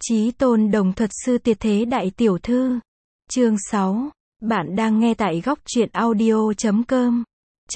Chí tôn đồng thuật sư tuyệt thế đại tiểu thư. Chương 6. Bạn đang nghe tại góc truyện audio.com.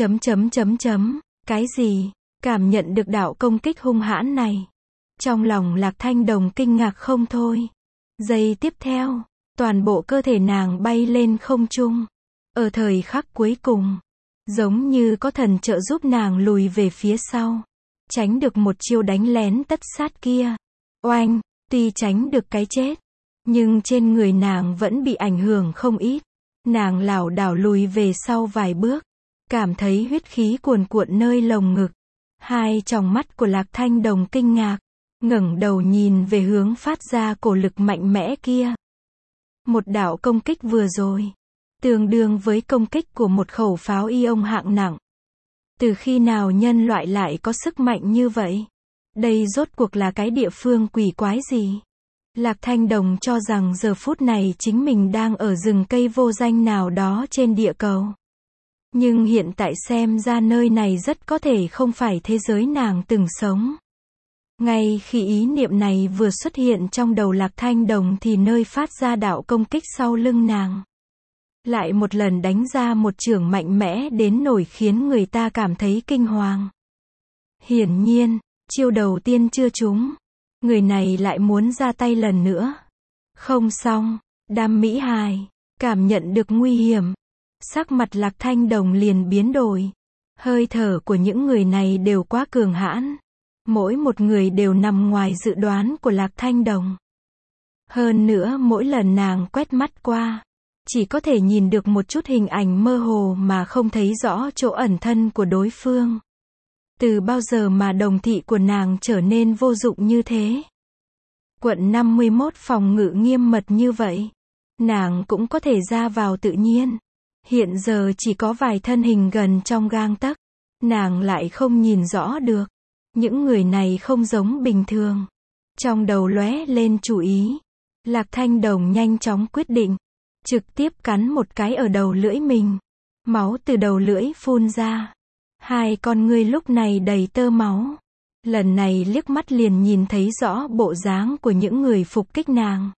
Cái gì? Cảm nhận được đạo công kích hung hãn này. Trong lòng Lạc Thanh Đồng kinh ngạc không thôi. Giây tiếp theo, toàn bộ cơ thể nàng bay lên không trung. Ở thời khắc cuối cùng, giống như có thần trợ giúp nàng lùi về phía sau. Tránh được một chiêu đánh lén tất sát kia. Oanh! Tuy tránh được cái chết, nhưng trên người nàng vẫn bị ảnh hưởng không ít. Nàng lảo đảo lùi về sau vài bước, cảm thấy huyết khí cuồn cuộn nơi lồng ngực. Hai tròng mắt của Lạc Thanh Đồng kinh ngạc, ngẩng đầu nhìn về hướng phát ra cổ lực mạnh mẽ kia. Một đạo công kích vừa rồi, tương đương với công kích của một khẩu pháo ion hạng nặng. Từ khi nào nhân loại lại có sức mạnh như vậy? Đây rốt cuộc là cái địa phương quỷ quái gì? Lạc Thanh Đồng cho rằng giờ phút này chính mình đang ở rừng cây vô danh nào đó trên địa cầu. Nhưng hiện tại xem ra nơi này rất có thể không phải thế giới nàng từng sống. Ngay khi ý niệm này vừa xuất hiện trong đầu Lạc Thanh Đồng thì nơi phát ra đạo công kích sau lưng nàng lại một lần đánh ra một chưởng mạnh mẽ đến nỗi khiến người ta cảm thấy kinh hoàng. Hiển nhiên, chiêu đầu tiên chưa trúng, người này lại muốn ra tay lần nữa. Không xong, Đam Mỹ Hài cảm nhận được nguy hiểm, sắc mặt Lạc Thanh Đồng liền biến đổi. Hơi thở của những người này đều quá cường hãn, mỗi một người đều nằm ngoài dự đoán của Lạc Thanh Đồng. Hơn nữa mỗi lần nàng quét mắt qua, chỉ có thể nhìn được một chút hình ảnh mơ hồ mà không thấy rõ chỗ ẩn thân của đối phương. Từ bao giờ mà đồng thị của nàng trở nên vô dụng như thế? Quận 51 phòng ngự nghiêm mật như vậy, nàng cũng có thể ra vào tự nhiên. Hiện giờ chỉ có vài thân hình gần trong gang tấc, nàng lại không nhìn rõ được. Những người này không giống bình thường. Trong đầu lóe lên chủ ý, Lạc Thanh Đồng nhanh chóng quyết định, trực tiếp cắn một cái ở đầu lưỡi mình. Máu từ đầu lưỡi phun ra. Hai con ngươi lúc này đầy tơ máu. Lần này liếc mắt liền nhìn thấy rõ bộ dáng của những người phục kích nàng.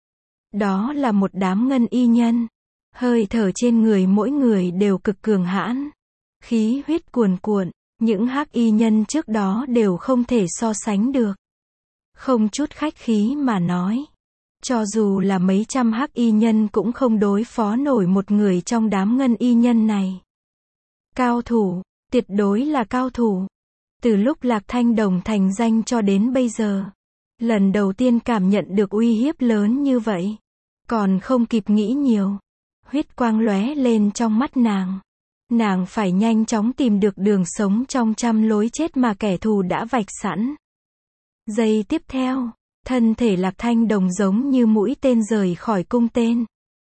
Đó là một đám ngân y nhân. Hơi thở trên người mỗi người đều cực cường hãn. Khí huyết cuồn cuộn, những hắc y nhân trước đó đều không thể so sánh được. Không chút khách khí mà nói, cho dù là mấy trăm hắc y nhân cũng không đối phó nổi một người trong đám ngân y nhân này. Cao thủ, tuyệt đối là cao thủ. Từ lúc Lạc Thanh Đồng thành danh cho đến bây giờ, lần đầu tiên cảm nhận được uy hiếp lớn như vậy. Còn không kịp nghĩ nhiều, huyết quang lóe lên trong mắt nàng. Nàng phải nhanh chóng tìm được đường sống trong trăm lối chết mà kẻ thù đã vạch sẵn. Giây tiếp theo, thân thể Lạc Thanh Đồng giống như mũi tên rời khỏi cung tên.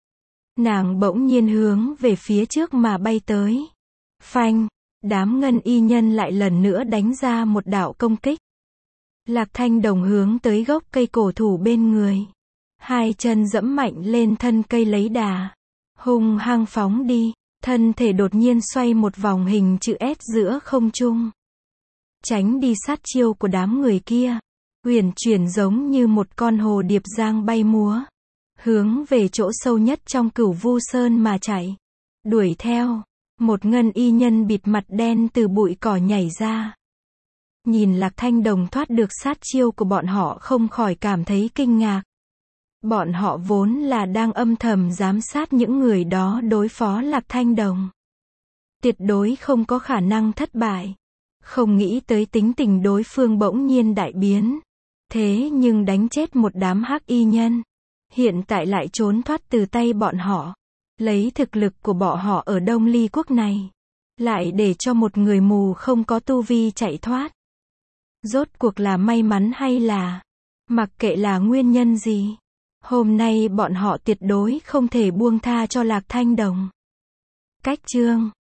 Nàng bỗng nhiên hướng về phía trước mà bay tới. Phanh! Đám ngân y nhân lại lần nữa đánh ra một đạo công kích. Lạc Thanh Đồng hướng tới gốc cây cổ thụ bên người. Hai chân giẫm mạnh lên thân cây lấy đà. Hung hăng phóng đi. Thân thể đột nhiên xoay một vòng hình chữ S giữa không trung. Tránh đi sát chiêu của đám người kia. Uyển chuyển giống như một con hồ điệp giang bay múa. Hướng về chỗ sâu nhất trong Cửu Vu Sơn mà chạy. Đuổi theo. Một ngân y nhân bịt mặt đen từ bụi cỏ nhảy ra. Nhìn Lạc Thanh Đồng thoát được sát chiêu của bọn họ không khỏi cảm thấy kinh ngạc. Bọn họ vốn là đang âm thầm giám sát những người đó đối phó Lạc Thanh Đồng. Tuyệt đối không có khả năng thất bại. Không nghĩ tới tính tình đối phương bỗng nhiên đại biến. Thế nhưng đánh chết một đám hắc y nhân. Hiện tại lại trốn thoát từ tay bọn họ. Lấy thực lực của bọn họ ở Đông Ly quốc này. Lại để cho một người mù không có tu vi chạy thoát. Rốt cuộc là may mắn hay là... Mặc kệ là nguyên nhân gì. Hôm nay bọn họ tuyệt đối không thể buông tha cho Lạc Thanh Đồng. Cách chương